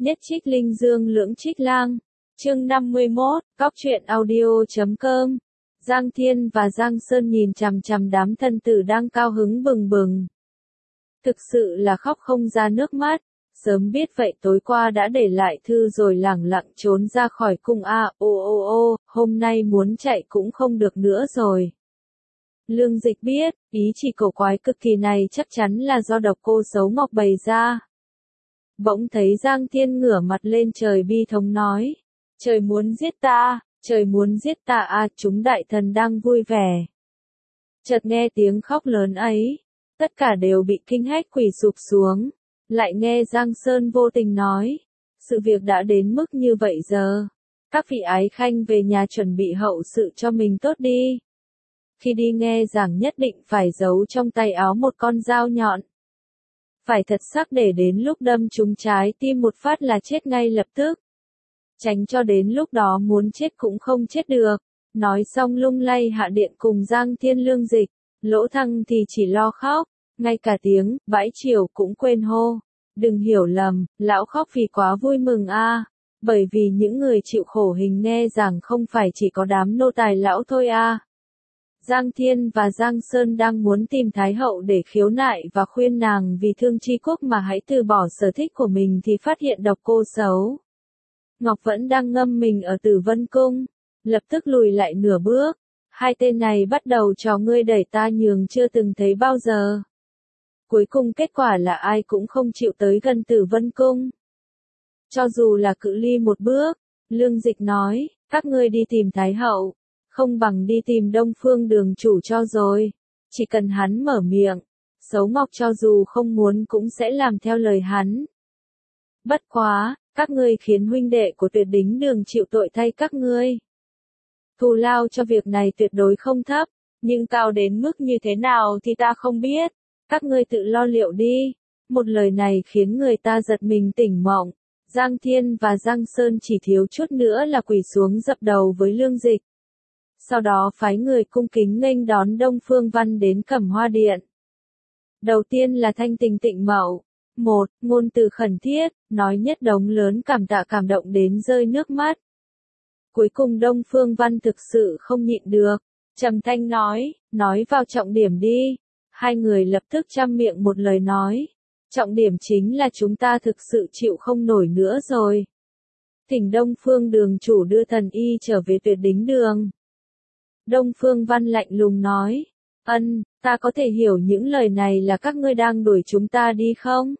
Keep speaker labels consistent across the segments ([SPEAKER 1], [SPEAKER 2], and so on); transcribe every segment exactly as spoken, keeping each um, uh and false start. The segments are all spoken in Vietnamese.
[SPEAKER 1] Nhất trích linh dương lưỡng trích lang. Chương năm mươi mốt, Cóc truyện audio chấm com. Giang Thiên và Giang Sơn nhìn chằm chằm đám thân tử đang cao hứng bừng bừng. Thực sự là khóc không ra nước mắt. Sớm biết vậy tối qua đã để lại thư rồi lẳng lặng trốn ra khỏi cung a, ô ô ô, hôm nay muốn chạy cũng không được nữa rồi. Lương Dịch biết, ý chỉ cổ quái cực kỳ này chắc chắn là do độc cô xấu ngọc bày ra. Bỗng thấy Giang Thiên ngửa mặt lên trời bi thống nói, trời muốn giết ta, trời muốn giết ta à, chúng đại thần đang vui vẻ. Chợt nghe tiếng khóc lớn ấy, tất cả đều bị kinh hách quỳ sụp xuống, lại nghe Giang Sơn vô tình nói, sự việc đã đến mức như vậy giờ, các vị ái khanh về nhà chuẩn bị hậu sự cho mình tốt đi. Khi đi nghe giảng nhất định phải giấu trong tay áo một con dao nhọn. Phải thật sắc để đến lúc đâm trúng trái tim một phát là chết ngay lập tức. Tránh cho đến lúc đó muốn chết cũng không chết được. Nói xong lung lay hạ điện cùng Giang Thiên Lương Dịch. Lỗ Thăng thì chỉ lo khóc. Ngay cả tiếng, bãi chiều cũng quên hô. Đừng hiểu lầm, lão khóc vì quá vui mừng a à, bởi vì những người chịu khổ hình nghe rằng không phải chỉ có đám nô tài lão thôi a à. Giang Thiên và Giang Sơn đang muốn tìm Thái Hậu để khiếu nại và khuyên nàng vì thương chi quốc mà hãy từ bỏ sở thích của mình thì phát hiện độc cô xấu Ngọc vẫn đang ngâm mình ở Tử Vân Cung, lập tức lùi lại nửa bước. Hai tên này bắt đầu trò ngươi đẩy ta nhường chưa từng thấy bao giờ. Cuối cùng kết quả là ai cũng không chịu tới gần Tử Vân Cung. Cho dù là cự ly một bước, Lương Dịch nói, các ngươi đi tìm Thái Hậu. Không bằng đi tìm Đông Phương Đường chủ cho rồi. Chỉ cần hắn mở miệng, xấu ngọc cho dù không muốn cũng sẽ làm theo lời hắn. Bất quá, các ngươi khiến huynh đệ của Tuyệt Đính Đường chịu tội thay các ngươi. Thù lao cho việc này tuyệt đối không thấp, nhưng cao đến mức như thế nào thì ta không biết. Các ngươi tự lo liệu đi. Một lời này khiến người ta giật mình tỉnh mộng. Giang Thiên và Giang Sơn chỉ thiếu chút nữa là quỳ xuống dập đầu với Lương Dịch. Sau đó phái người cung kính nghênh đón Đông Phương Văn đến Cẩm Hoa Điện. Đầu tiên là thanh tình tịnh mậu. Một, ngôn từ khẩn thiết, nói nhất đống lớn cảm tạ cảm động đến rơi nước mắt. Cuối cùng Đông Phương Văn thực sự không nhịn được. Trầm thanh nói, nói vào trọng điểm đi. Hai người lập tức trăm miệng một lời nói. Trọng điểm chính là chúng ta thực sự chịu không nổi nữa rồi. Thỉnh Đông Phương Đường chủ đưa thần y trở về Tuyệt Đính Đường. Đông Phương Văn lạnh lùng nói, ân, ta có thể hiểu những lời này là các ngươi đang đuổi chúng ta đi không?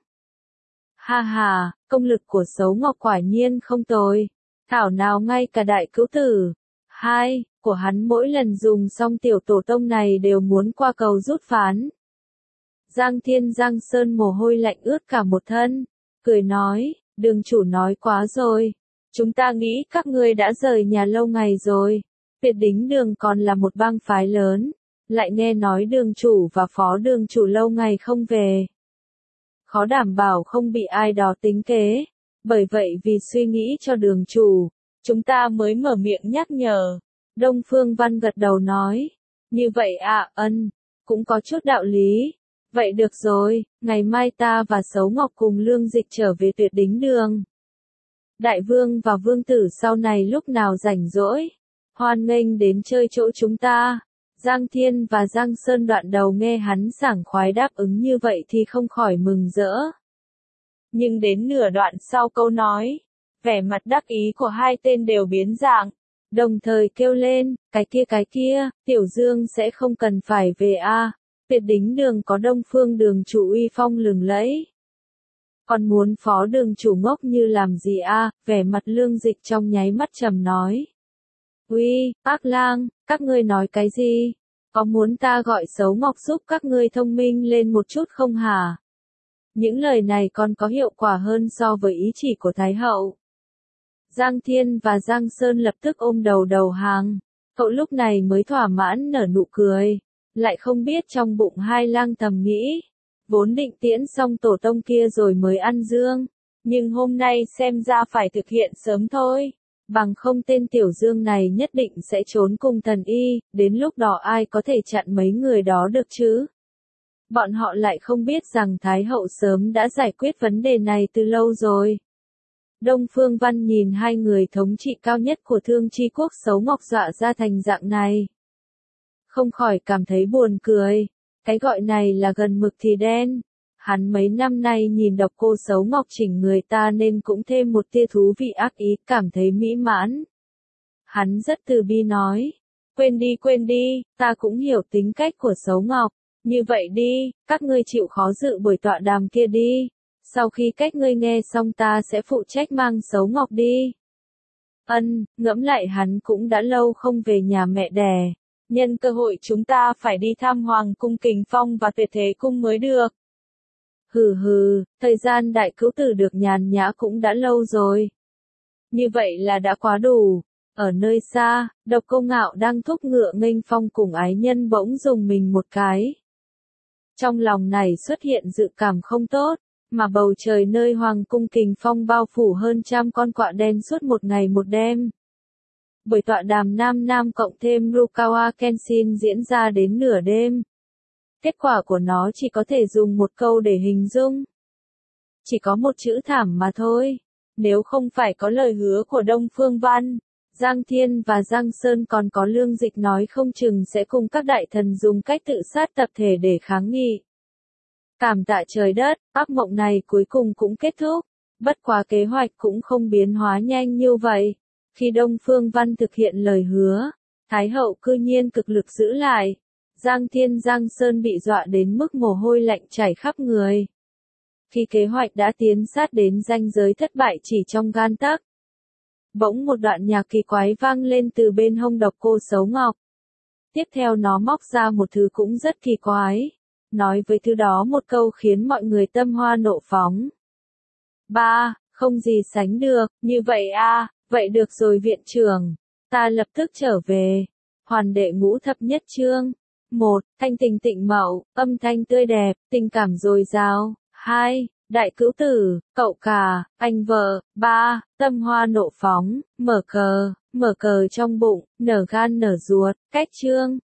[SPEAKER 1] Ha ha, công lực của xấu ngọc quả nhiên không tồi. Thảo nào ngay cả đại cữu tử, hai, của hắn mỗi lần dùng xong tiểu tổ tông này đều muốn qua cầu rút phán. Giang Thiên Giang Sơn mồ hôi lạnh ướt cả một thân, cười nói, đường chủ nói quá rồi. Chúng ta nghĩ các ngươi đã rời nhà lâu ngày rồi. Tuyệt Đính Đường còn là một bang phái lớn, lại nghe nói đường chủ và phó đường chủ lâu ngày không về. Khó đảm bảo không bị ai đó tính kế, bởi vậy vì suy nghĩ cho đường chủ, chúng ta mới mở miệng nhắc nhở. Đông Phương Văn gật đầu nói, như vậy à, ân, cũng có chút đạo lý. Vậy được rồi, ngày mai ta và Xấu Ngọc cùng Lương Dịch trở về Tuyệt Đính Đường. Đại vương và vương tử sau này lúc nào rảnh rỗi, hoan nghênh đến chơi chỗ chúng ta. Giang Thiên và Giang Sơn đoạn đầu nghe hắn sảng khoái đáp ứng như vậy thì không khỏi mừng rỡ. Nhưng đến nửa đoạn sau câu nói, vẻ mặt đắc ý của hai tên đều biến dạng, đồng thời kêu lên, cái kia cái kia, Tiểu Dương sẽ không cần phải về a, à. Tuyệt Đính Đường có Đông Phương Đường chủ uy phong lừng lẫy. Còn muốn phó đường chủ ngốc như làm gì a, à? Vẻ mặt Lương Dịch trong nháy mắt trầm nói. Uy, Ác Lang, các ngươi nói cái gì? Có muốn ta gọi xấu ngọc giúp các ngươi thông minh lên một chút không hả? Những lời này còn có hiệu quả hơn so với ý chỉ của Thái Hậu. Giang Thiên và Giang Sơn lập tức ôm đầu đầu hàng. Cậu lúc này mới thỏa mãn nở nụ cười. Lại không biết trong bụng hai lang thầm nghĩ. Vốn định tiễn xong tổ tông kia rồi mới ăn dương. Nhưng hôm nay xem ra phải thực hiện sớm thôi. Bằng không tên Tiểu Dương này nhất định sẽ trốn cùng thần y, đến lúc đó ai có thể chặn mấy người đó được chứ? Bọn họ lại không biết rằng Thái Hậu sớm đã giải quyết vấn đề này từ lâu rồi. Đông Phương Văn nhìn hai người thống trị cao nhất của Thương Chi Quốc xấu ngọc dọa ra thành dạng này. Không khỏi cảm thấy buồn cười. Cái gọi này là gần mực thì đen. Hắn mấy năm nay nhìn độc cô xấu ngọc chỉnh người ta nên cũng thêm một tia thú vị ác ý, cảm thấy mỹ mãn. Hắn rất từ bi nói. Quên đi quên đi, ta cũng hiểu tính cách của xấu ngọc. Như vậy đi, các ngươi chịu khó dự buổi tọa đàm kia đi. Sau khi các ngươi nghe xong ta sẽ phụ trách mang xấu ngọc đi. Ân, ngẫm lại hắn cũng đã lâu không về nhà mẹ đẻ. Nhân cơ hội chúng ta phải đi thăm Hoàng cung Kình Phong và Tuyệt Thế cung mới được. Hừ hừ, thời gian đại cứu tử được nhàn nhã cũng đã lâu rồi. Như vậy là đã quá đủ. Ở nơi xa, Độc Cô Ngạo đang thúc ngựa nghênh phong cùng ái nhân bỗng dùng mình một cái. Trong lòng này xuất hiện dự cảm không tốt, mà bầu trời nơi Hoàng cung Kình Phong bao phủ hơn trăm con quạ đen suốt một ngày một đêm. Buổi tọa đàm nam nam cộng thêm Rukawa Kenshin diễn ra đến nửa đêm. Kết quả của nó chỉ có thể dùng một câu để hình dung. Chỉ có một chữ thảm mà thôi. Nếu không phải có lời hứa của Đông Phương Văn, Giang Thiên và Giang Sơn còn có Lương Dịch nói không chừng sẽ cùng các đại thần dùng cách tự sát tập thể để kháng nghị. Cảm tạ trời đất, ác mộng này cuối cùng cũng kết thúc. Bất quá kế hoạch cũng không biến hóa nhanh như vậy. Khi Đông Phương Văn thực hiện lời hứa, Thái hậu cư nhiên cực lực giữ lại. Giang Thiên Giang Sơn bị dọa đến mức mồ hôi lạnh chảy khắp người. Khi kế hoạch đã tiến sát đến ranh giới thất bại chỉ trong gan tấc, bỗng một đoạn nhạc kỳ quái vang lên từ bên hông Độc Cô Xấu Ngọc. Tiếp theo nó móc ra một thứ cũng rất kỳ quái, nói với thứ đó một câu khiến mọi người tâm hoa nộ phóng. Ba, không gì sánh được, như vậy a, vậy được rồi viện trưởng, ta lập tức trở về. Hoàn đệ ngũ thập nhất chương. Một, thanh tình tịnh mậu, âm thanh tươi đẹp, tình cảm dồi dào. Hai, đại cữu tử, cậu cả, anh vợ. Ba, tâm hoa nộ phóng, mở cờ, mở cờ trong bụng, nở gan nở ruột. Cách chương.